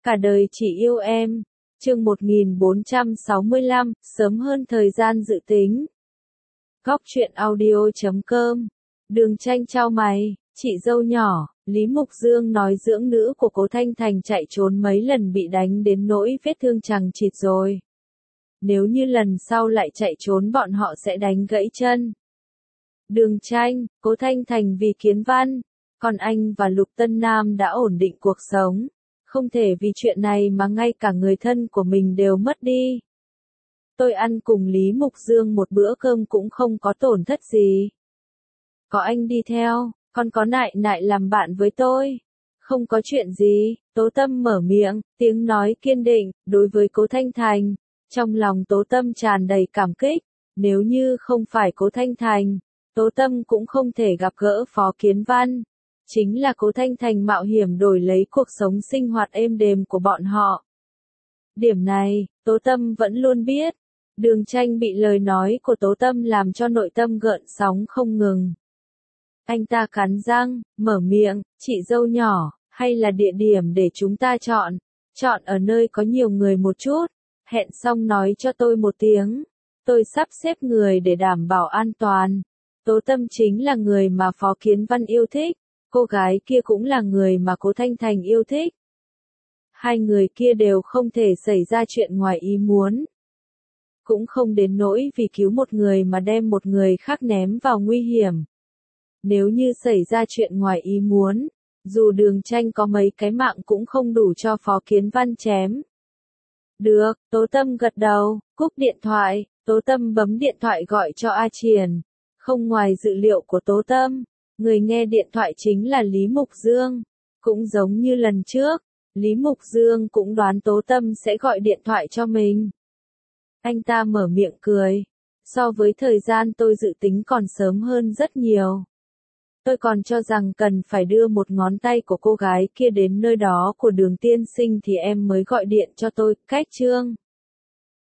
Cả đời chỉ yêu em. Chương 1465, sớm hơn thời gian dự tính. Góc truyện audio.com. Đường Tranh chau mày, chị dâu nhỏ, Lý Mục Dương nói dưỡng nữ của Cố Thanh Thành chạy trốn mấy lần bị đánh đến nỗi vết thương chằng chịt rồi. Nếu như lần sau lại chạy trốn bọn họ sẽ đánh gãy chân. Đường Tranh, Cố Thanh Thành vì Kiến Văn, còn anh và Lục Tân Nam đã ổn định cuộc sống. Không thể vì chuyện này mà ngay cả người thân của mình đều mất đi. Tôi ăn cùng Lý Mục Dương một bữa cơm cũng không có tổn thất gì. Có anh đi theo, còn có nại nại làm bạn với tôi. Không có chuyện gì, Tố Tâm mở miệng, tiếng nói kiên định, đối với Cố Thanh Thành. Trong lòng Tố Tâm tràn đầy cảm kích, nếu như không phải Cố Thanh Thành, Tố Tâm cũng không thể gặp gỡ Phó Kiến Văn. Chính là Cố Thanh Thành mạo hiểm đổi lấy cuộc sống sinh hoạt êm đềm của bọn họ. Điểm này, Tố Tâm vẫn luôn biết. Đường Tranh bị lời nói của Tố Tâm làm cho nội tâm gợn sóng không ngừng. Anh ta cắn răng, mở miệng, chị dâu nhỏ, hay là địa điểm để chúng ta chọn. Chọn ở nơi có nhiều người một chút. Hẹn xong nói cho tôi một tiếng. Tôi sắp xếp người để đảm bảo an toàn. Tố Tâm chính là người mà Phó Kiến Văn yêu thích. Cô gái kia cũng là người mà Cố Thanh Thành yêu thích. Hai người kia đều không thể xảy ra chuyện ngoài ý muốn. Cũng không đến nỗi vì cứu một người mà đem một người khác ném vào nguy hiểm. Nếu như xảy ra chuyện ngoài ý muốn, dù Đường Tranh có mấy cái mạng cũng không đủ cho Phó Kiến Văn chém. Được, Tố Tâm gật đầu, cúp điện thoại, Tố Tâm bấm điện thoại gọi cho A Triển. Không ngoài dự liệu của Tố Tâm, người nghe điện thoại chính là Lý Mục Dương. Cũng giống như lần trước, Lý Mục Dương cũng đoán Tố Tâm sẽ gọi điện thoại cho mình. Anh ta mở miệng cười. So với thời gian tôi dự tính còn sớm hơn rất nhiều. Tôi còn cho rằng cần phải đưa một ngón tay của cô gái kia đến nơi đó của Đường tiên sinh thì em mới gọi điện cho tôi. Cách chương.